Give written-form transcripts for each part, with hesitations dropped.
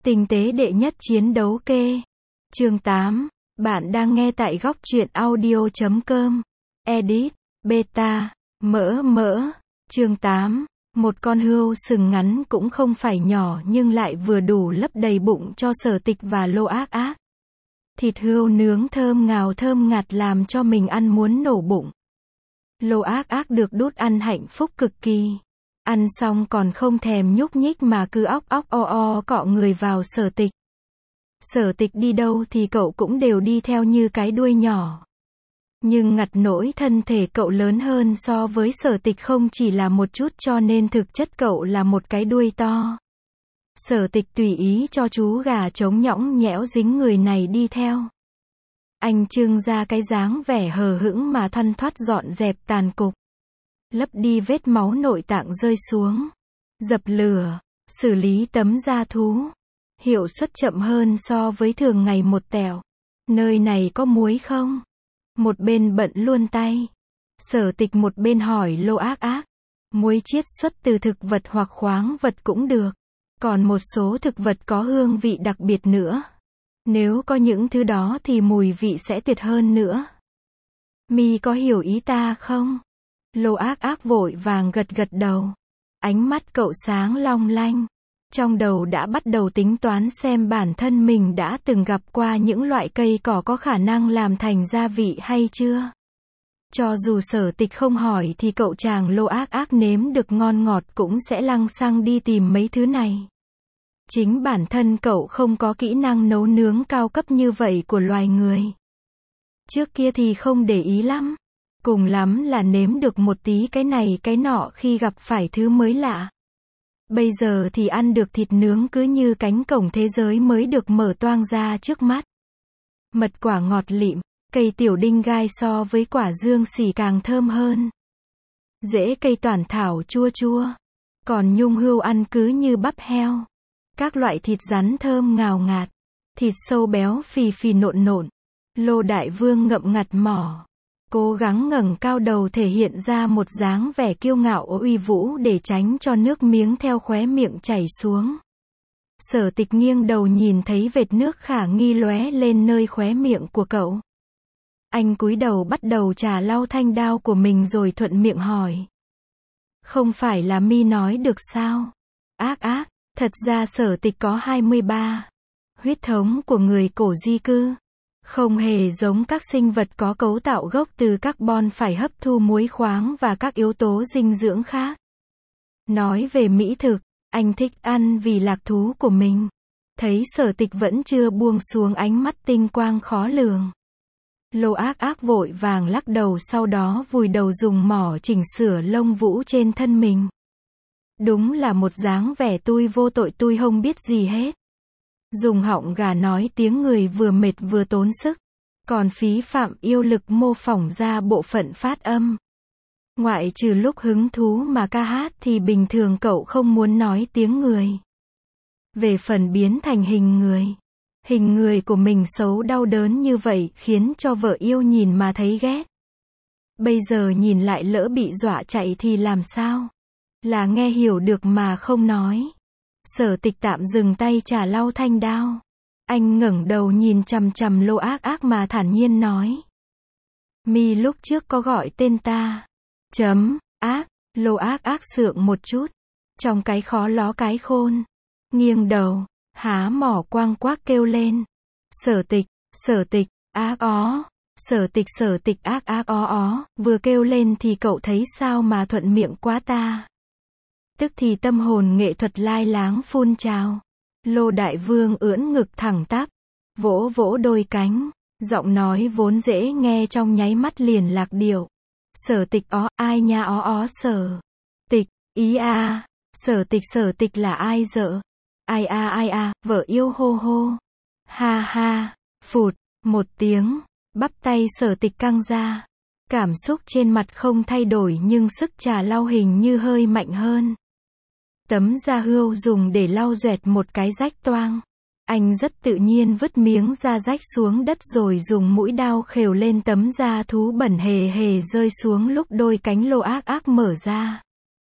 Tinh tế đệ nhất chiến đấu kê. Chương 8. Bạn đang nghe tại góc truyện audio.com. Edit. Beta. Mỡ. Chương 8. Một con hươu sừng ngắn cũng không phải nhỏ nhưng lại vừa đủ lấp đầy bụng cho Sở Tịch và Lô Ác Ác. Thịt hươu nướng thơm ngào thơm ngạt làm cho mình ăn muốn nổ bụng. Lô Ác Ác được đút ăn hạnh phúc cực kỳ. Ăn xong còn không thèm nhúc nhích mà cứ óc o cọ người vào Sở Tịch. Sở Tịch đi đâu thì cậu cũng đều đi theo như cái đuôi nhỏ. Nhưng ngặt nỗi thân thể cậu lớn hơn so với Sở Tịch không chỉ là một chút cho nên thực chất cậu là một cái đuôi to. Sở Tịch tùy ý cho chú gà trống nhõng nhẽo dính người này đi theo. Anh trưng ra cái dáng vẻ hờ hững mà thoăn thoắt dọn dẹp tàn cục. Lấp đi vết máu nội tạng rơi xuống. Dập lửa. Xử lý tấm da thú. Hiệu suất chậm hơn so với thường ngày một tẹo. Nơi này có muối không? Một bên bận luôn tay. Sở Tịch một bên hỏi Lô Ác Ác. Muối chiết xuất từ thực vật hoặc khoáng vật cũng được. Còn một số thực vật có hương vị đặc biệt nữa. Nếu có những thứ đó thì mùi vị sẽ tuyệt hơn nữa. Mi có hiểu ý ta không? Lô Ác Ác vội vàng gật đầu. Ánh mắt cậu sáng long lanh. Trong đầu đã bắt đầu tính toán xem bản thân mình đã từng gặp qua những loại cây cỏ có khả năng làm thành gia vị hay chưa. Cho dù Sở Tịch không hỏi thì cậu chàng Lô Ác Ác nếm được ngon ngọt cũng sẽ lăng xăng đi tìm mấy thứ này. Chính bản thân cậu không có kỹ năng nấu nướng cao cấp như vậy của loài người. Trước kia thì không để ý lắm. Cùng lắm là nếm được một tí cái này cái nọ khi gặp phải thứ mới lạ. Bây giờ thì ăn được thịt nướng cứ như cánh cổng thế giới mới được mở toang ra trước mắt. Mật quả ngọt lịm, cây tiểu đinh gai so với quả dương xỉ càng thơm hơn. Rễ cây toản thảo chua chua. Còn nhung hươu ăn cứ như bắp heo. Các loại thịt rắn thơm ngào ngạt. Thịt sâu béo phì nộn. Lô Đại Vương ngậm ngặt mỏ. Cố gắng ngẩng cao đầu thể hiện ra một dáng vẻ kiêu ngạo uy vũ để tránh cho nước miếng theo khóe miệng chảy xuống. Sở Tịch nghiêng đầu nhìn thấy vệt nước khả nghi lóe lên nơi khóe miệng của cậu. Anh cúi đầu bắt đầu chà lau thanh đao của mình rồi thuận miệng hỏi. Không phải là Mi nói được sao? Ác Ác, thật ra Sở Tịch có 23. Huyết thống của người cổ di cư. Không hề giống các sinh vật có cấu tạo gốc từ carbon phải hấp thu muối khoáng và các yếu tố dinh dưỡng khác. Nói về mỹ thực, anh thích ăn vì lạc thú của mình. Thấy Sở Tịch vẫn chưa buông xuống ánh mắt tinh quang khó lường. Lô Ác Ác vội vàng lắc đầu sau đó vùi đầu dùng mỏ chỉnh sửa lông vũ trên thân mình. Đúng là một dáng vẻ tui vô tội tui không biết gì hết. Dùng họng gà nói tiếng người vừa mệt vừa tốn sức. Còn phí phạm yêu lực mô phỏng ra bộ phận phát âm. Ngoại trừ lúc hứng thú mà ca hát thì bình thường cậu không muốn nói tiếng người. Về phần biến thành hình người. Hình người của mình xấu đau đớn như vậy khiến cho vợ yêu nhìn mà thấy ghét. Bây giờ nhìn lại lỡ bị dọa chạy thì làm sao? Là nghe hiểu được mà không nói. Sở Tịch tạm dừng tay chà lau thanh đao. Anh ngẩng đầu nhìn chằm Lô Ác Ác mà thản nhiên nói. Mi lúc trước có gọi tên ta. Ác. Lô Ác Ác sượng một chút. Trong cái khó ló cái khôn. Nghiêng đầu. Há mỏ quang quác kêu lên. Sở Tịch, ác ó. Sở Tịch ác ó. Vừa kêu lên thì cậu thấy sao mà thuận miệng quá ta. Tức thì tâm hồn nghệ thuật lai láng phun trào. Lô Đại Vương ưỡn ngực thẳng tắp. Vỗ đôi cánh. Giọng nói vốn dễ nghe trong nháy mắt liền lạc điệu. Sở Tịch ó, ai nha ó Sở Tịch, ý a. Sở Tịch là ai dợ? Ai a, vợ yêu hô. Ha, phụt, một tiếng. Bắp tay Sở Tịch căng ra. Cảm xúc trên mặt không thay đổi nhưng sức chà lau hình như hơi mạnh hơn. Tấm da hươu dùng để lau duẹt một cái rách toang. Anh rất tự nhiên vứt miếng da rách xuống đất rồi dùng mũi đao khều lên tấm da thú bẩn hề rơi xuống lúc đôi cánh Lô Ác Ác mở ra.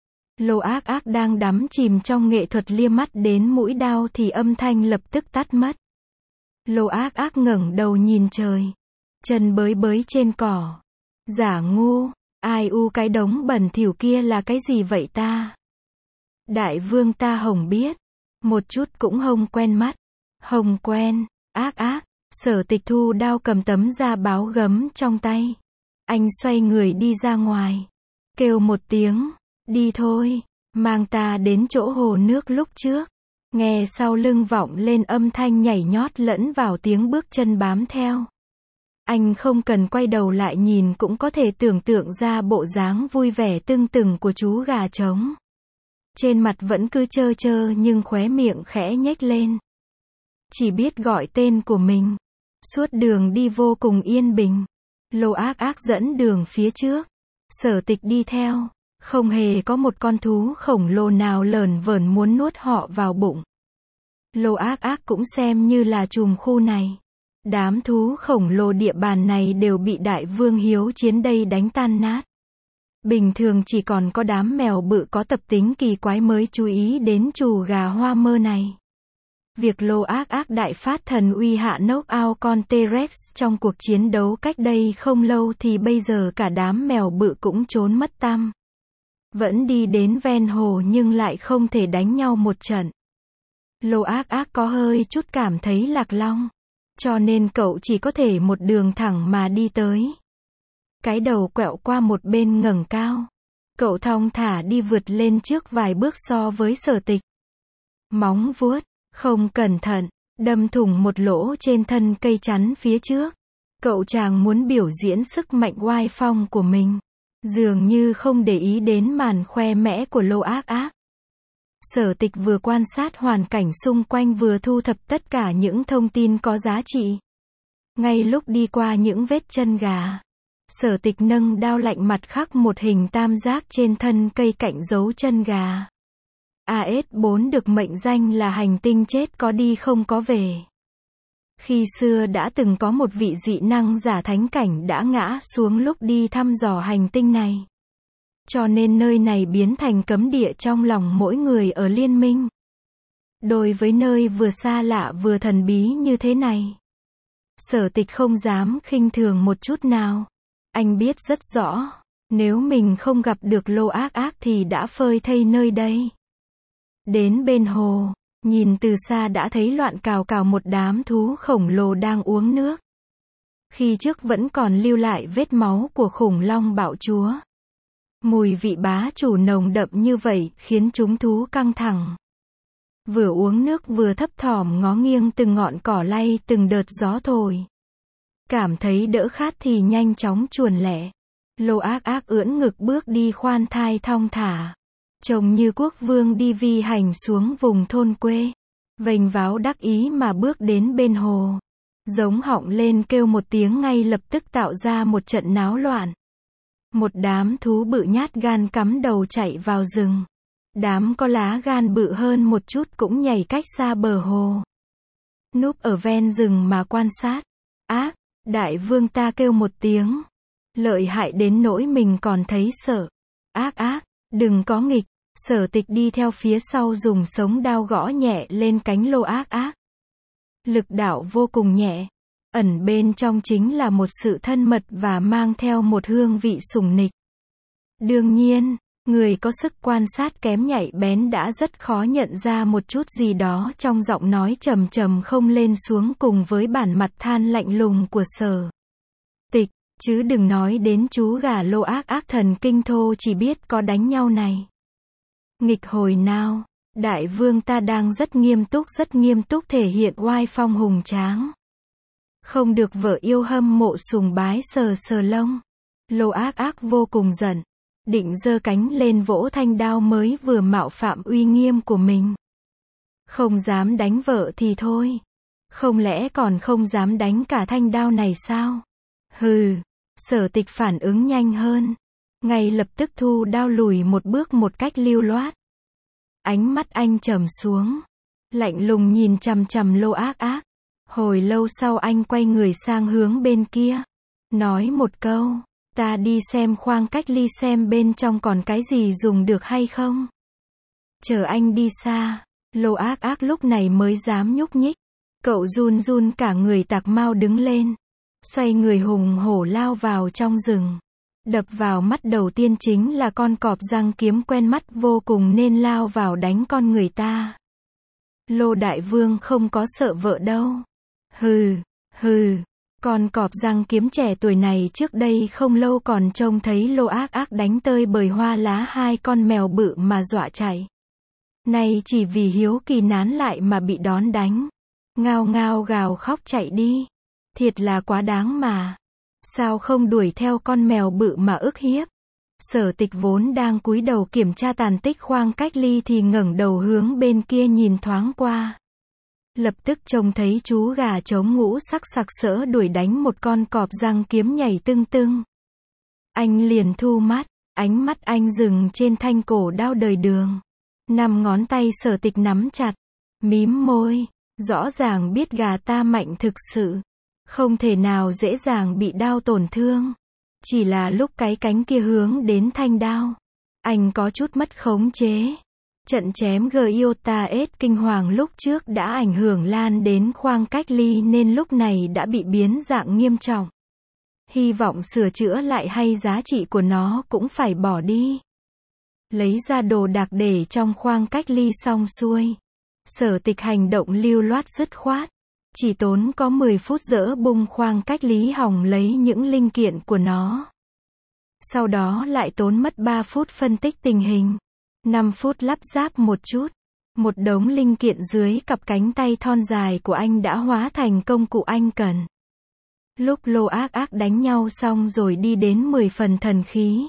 Lô Ác Ác đang đắm chìm trong nghệ thuật lia mắt đến mũi đao thì âm thanh lập tức tắt mất. Lô Ác Ác ngẩng đầu nhìn trời. Chân bới bới trên cỏ. Giả ngu, ai u cái đống bẩn thỉu kia là cái gì vậy ta? Đại vương ta hổng biết. Một chút cũng hông quen mắt. Hông quen, Ác Ác. Sở Tịch thu đao cầm tấm da báo gấm trong tay. Anh xoay người đi ra ngoài. Kêu một tiếng, đi thôi, mang ta đến chỗ hồ nước lúc trước. Nghe sau lưng vọng lên âm thanh nhảy nhót lẫn vào tiếng bước chân bám theo. Anh không cần quay đầu lại nhìn cũng có thể tưởng tượng ra bộ dáng vui vẻ tưng từng của chú gà trống. Trên mặt vẫn cứ trơ trơ nhưng khóe miệng khẽ nhếch lên. Chỉ biết gọi tên của mình. Suốt đường đi vô cùng yên bình. Lô Ác Ác dẫn đường phía trước. Sở Tịch đi theo. Không hề có một con thú khổng lồ nào lởn vởn muốn nuốt họ vào bụng. Lô Ác Ác cũng xem như là trùm khu này. Đám thú khổng lồ địa bàn này đều bị Đại Vương Hiếu Chiến đây đánh tan nát. Bình thường chỉ còn có đám mèo bự có tập tính kỳ quái mới chú ý đến trù gà hoa mơ này. Việc Lô Ác Ác đại phát thần uy hạ knock out con T-Rex trong cuộc chiến đấu cách đây không lâu thì bây giờ cả đám mèo bự cũng trốn mất tăm. Vẫn đi đến ven hồ nhưng lại không thể đánh nhau một trận. Lô Ác Ác có hơi chút cảm thấy lạc long. Cho nên cậu chỉ có thể một đường thẳng mà đi tới. Cái đầu quẹo qua một bên ngẩng cao. Cậu thong thả đi vượt lên trước vài bước so với Sở Tịch. Móng vuốt, không cẩn thận, đâm thủng một lỗ trên thân cây chắn phía trước. Cậu chàng muốn biểu diễn sức mạnh oai phong của mình. Dường như không để ý đến màn khoe mẽ của Lô Ác Ác. Sở Tịch vừa quan sát hoàn cảnh xung quanh vừa thu thập tất cả những thông tin có giá trị. Ngay lúc đi qua những vết chân gà, Sở Tịch nâng đao lạnh mặt khắc một hình tam giác trên thân cây cạnh dấu chân gà. AS4 được mệnh danh là hành tinh chết có đi không có về. Khi xưa đã từng có một vị dị năng giả thánh cảnh đã ngã xuống lúc đi thăm dò hành tinh này. Cho nên nơi này biến thành cấm địa trong lòng mỗi người ở liên minh. Đối với nơi vừa xa lạ vừa thần bí như thế này, Sở Tịch không dám khinh thường một chút nào. Anh biết rất rõ, nếu mình không gặp được Lô Ác Ác thì đã phơi thây nơi đây. Đến bên hồ, nhìn từ xa đã thấy loạn cào cào một đám thú khổng lồ đang uống nước. Khi trước vẫn còn lưu lại vết máu của khủng long bạo chúa. Mùi vị bá chủ nồng đậm như vậy khiến chúng thú căng thẳng. Vừa uống nước vừa thấp thỏm ngó nghiêng từng ngọn cỏ lay từng đợt gió thổi. Cảm thấy đỡ khát thì nhanh chóng chuồn lẻ. Lô Ác Ác ưỡn ngực bước đi khoan thai thong thả. Trông như quốc vương đi vi hành xuống vùng thôn quê. Vênh váo đắc ý mà bước đến bên hồ. Giống họng lên kêu một tiếng ngay lập tức tạo ra một trận náo loạn. Một đám thú bự nhát gan cắm đầu chạy vào rừng. Đám có lá gan bự hơn một chút cũng nhảy cách xa bờ hồ. Núp ở ven rừng mà quan sát. Ác, Đại Vương ta kêu một tiếng. Lợi hại đến nỗi mình còn thấy sợ. Ác Ác, đừng có nghịch. Sở Tịch đi theo phía sau dùng sống đao gõ nhẹ lên cánh Lô Ác Ác. Lực đạo vô cùng nhẹ. Ẩn bên trong chính là một sự thân mật và mang theo một hương vị sủng nịch. Đương nhiên, người có sức quan sát kém nhạy bén đã rất khó nhận ra một chút gì đó trong giọng nói trầm trầm không lên xuống cùng với bản mặt than lạnh lùng của Sở Tịch, chứ đừng nói đến chú gà Lô Ác Ác thần kinh thô chỉ biết có đánh nhau này. Nghịch hồi nào, Đại Vương ta đang rất nghiêm túc thể hiện oai phong hùng tráng. Không được vợ yêu hâm mộ sùng bái sờ sờ lông. Lô Ác Ác vô cùng giận. Định giơ cánh lên vỗ thanh đao mới vừa mạo phạm uy nghiêm của mình. Không dám đánh vợ thì thôi. Không lẽ còn không dám đánh cả thanh đao này sao? Hừ. Sở Tịch phản ứng nhanh hơn. Ngay lập tức thu đao lùi một bước một cách lưu loát. Ánh mắt anh trầm xuống. Lạnh lùng nhìn chằm chằm Lô Ác Ác. Hồi lâu sau anh quay người sang hướng bên kia. Nói một câu. Ta đi xem khoang cách ly xem bên trong còn cái gì dùng được hay không. chờ anh đi xa. Lô Ác Ác lúc này mới dám nhúc nhích. Cậu run run cả người Tạc Mao đứng lên. Xoay người hùng hổ lao vào trong rừng. Đập vào mắt đầu tiên chính là con cọp răng kiếm quen mắt vô cùng nên lao vào đánh con người ta. Lô Đại Vương không có sợ vợ đâu. Hừ, hừ. Con cọp răng kiếm trẻ tuổi này trước đây không lâu còn trông thấy Lô Ác Ác đánh tơi bời hoa lá hai con mèo bự mà dọa chạy. Nay chỉ vì hiếu kỳ nán lại mà bị đón đánh. Ngao ngao gào khóc chạy đi. Thiệt là quá đáng mà. Sao không đuổi theo con mèo bự mà ức hiếp? Sở Tịch vốn đang cúi đầu kiểm tra tàn tích khoang cách ly thì ngẩng đầu hướng bên kia nhìn thoáng qua. Lập tức trông thấy chú gà trống ngũ sắc sặc sỡ đuổi đánh một con cọp răng kiếm nhảy tưng tưng. Anh liền thu mắt, ánh mắt anh dừng trên thanh cổ đao đời đường. 5 ngón tay Sở Tịch nắm chặt, mím môi, rõ ràng biết gà ta mạnh thực sự. Không thể nào dễ dàng bị đao tổn thương. Chỉ là lúc cái cánh kia hướng đến thanh đao, anh có chút mất khống chế. Trận chém Gyota-S kinh hoàng lúc trước đã ảnh hưởng lan đến khoang cách ly nên lúc này đã bị biến dạng nghiêm trọng. Hy vọng sửa chữa lại hay giá trị của nó cũng phải bỏ đi. Lấy ra đồ đạc để trong khoang cách ly xong xuôi. Sở Tịch hành động lưu loát dứt khoát. Chỉ tốn có 10 phút dỡ bung khoang cách ly hỏng lấy những linh kiện của nó. Sau đó lại tốn mất 3 phút phân tích tình hình. 5 phút lắp ráp một chút. Một đống linh kiện dưới cặp cánh tay thon dài của anh đã hóa thành công cụ anh cần. Lúc Lô Ác Ác đánh nhau xong rồi đi đến 10 phần thần khí.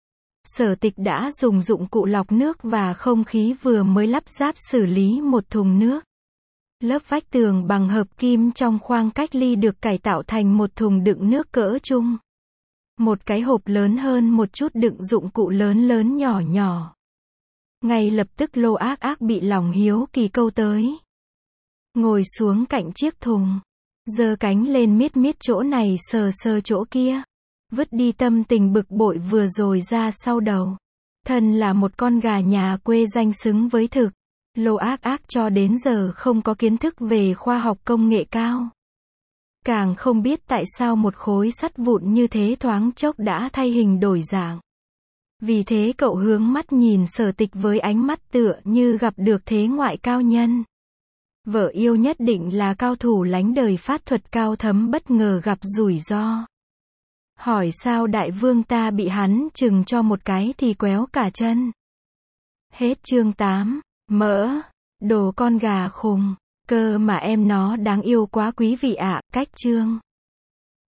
Sở Tịch đã dùng dụng cụ lọc nước và không khí vừa mới lắp ráp xử lý một thùng nước. Lớp vách tường bằng hợp kim trong khoang cách ly được cải tạo thành một thùng đựng nước cỡ trung. Một cái hộp lớn hơn một chút đựng dụng cụ lớn lớn nhỏ nhỏ. Ngay lập tức Lô Ác Ác bị lòng hiếu kỳ câu tới. Ngồi xuống cạnh chiếc thùng. Giơ cánh lên miết miết chỗ này sờ sờ chỗ kia. Vứt đi tâm tình bực bội vừa rồi ra sau đầu. Thân là một con gà nhà quê danh xứng với thực. Lô Ác Ác cho đến giờ không có kiến thức về khoa học công nghệ cao. Càng không biết tại sao một khối sắt vụn như thế thoáng chốc đã thay hình đổi dạng. Vì thế cậu hướng mắt nhìn Sở Tịch với ánh mắt tựa như gặp được thế ngoại cao nhân. Vợ yêu nhất định là cao thủ lánh đời phát thuật cao thấm bất ngờ gặp rủi ro. Hỏi sao đại vương ta bị hắn chừng cho một cái thì quéo cả chân. Hết chương 8. Mỡ. Đồ con gà khùng. Cơ mà em nó đáng yêu quá quý vị ạ. Cách chương.